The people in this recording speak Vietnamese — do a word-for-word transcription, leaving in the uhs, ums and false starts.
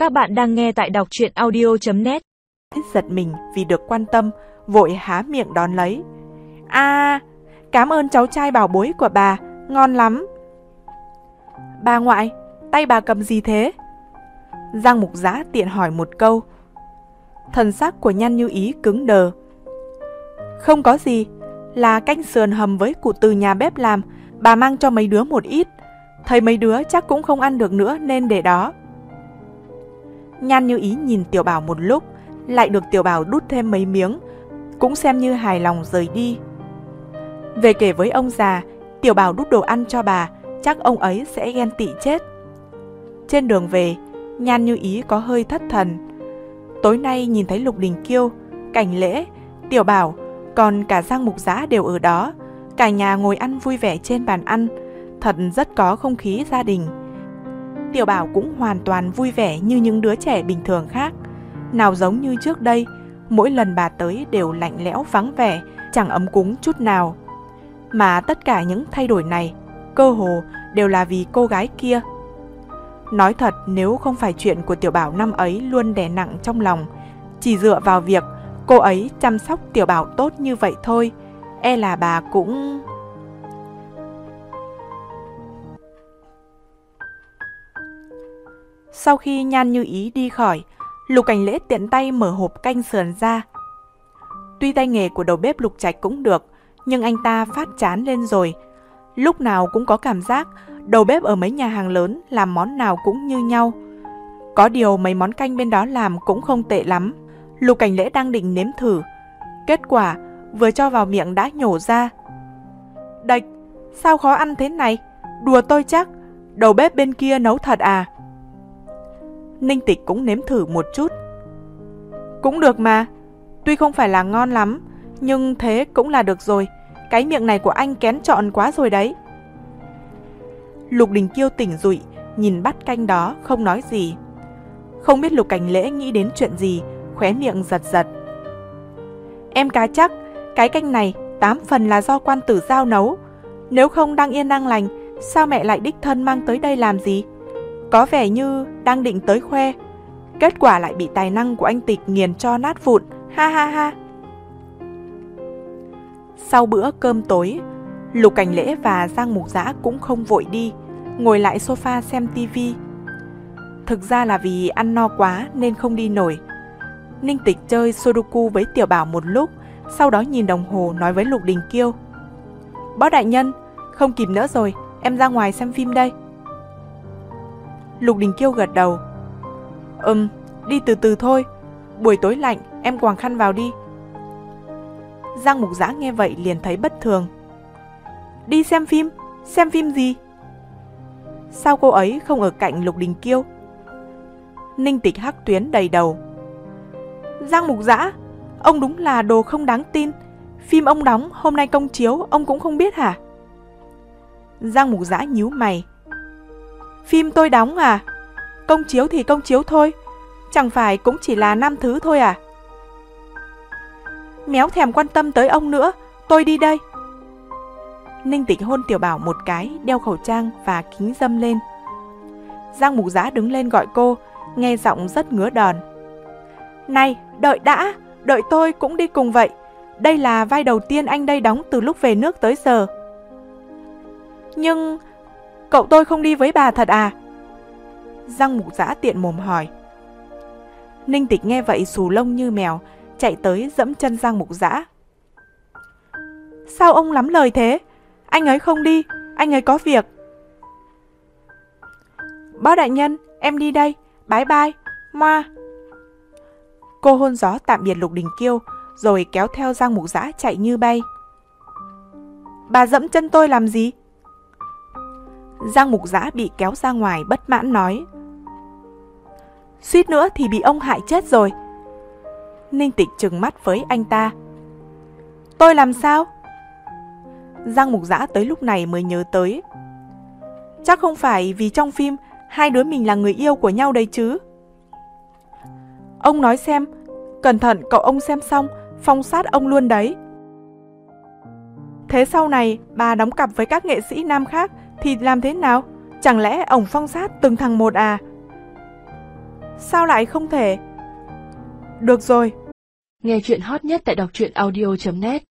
Các bạn đang nghe tại đọc truyện audio chấm net. Giật mình vì được quan tâm, vội há miệng đón lấy. À, cảm ơn cháu trai bảo bối của bà, ngon lắm. Bà ngoại, tay bà cầm gì thế? Giang Mục Giã tiện hỏi một câu. Thần sắc của Nhan Như Ý cứng đờ. Không có gì, là canh sườn hầm với củ từ nhà bếp làm, bà mang cho mấy đứa một ít. Thấy mấy đứa chắc cũng không ăn được nữa nên để đó. Nhan Như Ý nhìn Tiểu Bảo một lúc, lại được Tiểu Bảo đút thêm mấy miếng, cũng xem như hài lòng rời đi. Về kể với ông già, Tiểu Bảo đút đồ ăn cho bà, chắc ông ấy sẽ ghen tị chết. Trên đường về, Nhan Như Ý có hơi thất thần. Tối nay nhìn thấy Lục Đình Kiêu, Cảnh Lễ, Tiểu Bảo, còn cả Giang Mục Giã đều ở đó. Cả nhà ngồi ăn vui vẻ trên bàn ăn, thật rất có không khí gia đình. Tiểu Bảo cũng hoàn toàn vui vẻ như những đứa trẻ bình thường khác. Nào giống như trước đây, mỗi lần bà tới đều lạnh lẽo vắng vẻ, chẳng ấm cúng chút nào. Mà tất cả những thay đổi này, cơ hồ đều là vì cô gái kia. Nói thật, nếu không phải chuyện của Tiểu Bảo năm ấy luôn đè nặng trong lòng, chỉ dựa vào việc cô ấy chăm sóc Tiểu Bảo tốt như vậy thôi, e là bà cũng... Sau khi Nhan Như Ý đi khỏi, Lục Cảnh Lễ tiện tay mở hộp canh sườn ra. Tuy tay nghề của đầu bếp Lục Trạch cũng được, nhưng anh ta phát chán lên rồi. Lúc nào cũng có cảm giác đầu bếp ở mấy nhà hàng lớn làm món nào cũng như nhau. Có điều mấy món canh bên đó làm cũng không tệ lắm. Lục Cảnh Lễ đang định nếm thử, kết quả vừa cho vào miệng đã nhổ ra. Đạch, sao khó ăn thế này? Đùa tôi chắc, đầu bếp bên kia nấu thật à? Ninh Tịch cũng nếm thử một chút. Cũng được mà, tuy không phải là ngon lắm, nhưng thế cũng là được rồi. Cái miệng này của anh kén chọn quá rồi đấy. Lục Đình Kiêu tỉnh dụi, nhìn bát canh đó không nói gì. Không biết Lục Cảnh Lễ nghĩ đến chuyện gì, khóe miệng giật giật. Em cá chắc, cái canh này tám phần là do quan tử Giao nấu. Nếu không đang yên đang lành, sao mẹ lại đích thân mang tới đây làm gì? Có vẻ như đang định tới khoe, kết quả lại bị tài năng của anh Tịch nghiền cho nát vụn, ha ha ha. Sau bữa cơm tối, Lục Cảnh Lễ và Giang Mục Giã cũng không vội đi, ngồi lại sofa xem tivi. Thực ra là vì ăn no quá nên không đi nổi. Ninh Tịch chơi Sudoku với Tiểu Bảo một lúc, sau đó nhìn đồng hồ nói với Lục Đình Kiêu. Bó đại nhân, không kịp nữa rồi, em ra ngoài xem phim đây. Lục Đình Kiêu gật đầu. Ừm, đi từ từ thôi, buổi tối lạnh, em quàng khăn vào đi. Giang Mục Giã nghe vậy liền thấy bất thường. Đi xem phim? Xem phim gì? Sao cô ấy không ở cạnh Lục Đình Kiêu? Ninh Tịch hắc tuyến đầy đầu. Giang Mục Giã, ông đúng là đồ không đáng tin. Phim ông đóng hôm nay công chiếu, ông cũng không biết hả? Giang Mục Giã nhíu mày. Phim tôi đóng à? Công chiếu thì công chiếu thôi, chẳng phải cũng chỉ là năm thứ thôi à? Méo thèm quan tâm tới ông nữa, tôi đi đây. Ninh Tịch hôn Tiểu Bảo một cái, đeo khẩu trang và kính râm lên. Giang Mục Giã đứng lên gọi cô, nghe giọng rất ngứa đòn. Này, đợi đã, đợi tôi cũng đi cùng vậy. Đây là vai đầu tiên anh đây đóng từ lúc về nước tới giờ. Nhưng... cậu tôi không đi với bà thật à? Giang Mục Giã tiện mồm hỏi. Ninh Tịch nghe vậy xù lông như mèo, chạy tới dẫm chân Giang Mục Giã. Sao ông lắm lời thế? Anh ấy không đi, anh ấy có việc. Bó đại nhân, em đi đây, bye bye, moa. Cô hôn gió tạm biệt Lục Đình Kiêu, rồi kéo theo Giang Mục Giã chạy như bay. Bà dẫm chân tôi làm gì? Giang Mục Giã bị kéo ra ngoài bất mãn nói. Suýt nữa thì bị ông hại chết rồi. Ninh Tịch trừng mắt với anh ta. Tôi làm sao? Giang Mục Giã tới lúc này mới nhớ tới. Chắc không phải vì trong phim hai đứa mình là người yêu của nhau đấy chứ? Ông nói xem, cẩn thận cậu ông xem xong phong sát ông luôn đấy. Thế sau này bà đóng cặp với các nghệ sĩ nam khác thì làm thế nào? Chẳng lẽ ổng phong sát từng thằng một à? Sao lại không thể? Được rồi. Nghe chuyện hot nhất tại đọc truyện audio chấm net.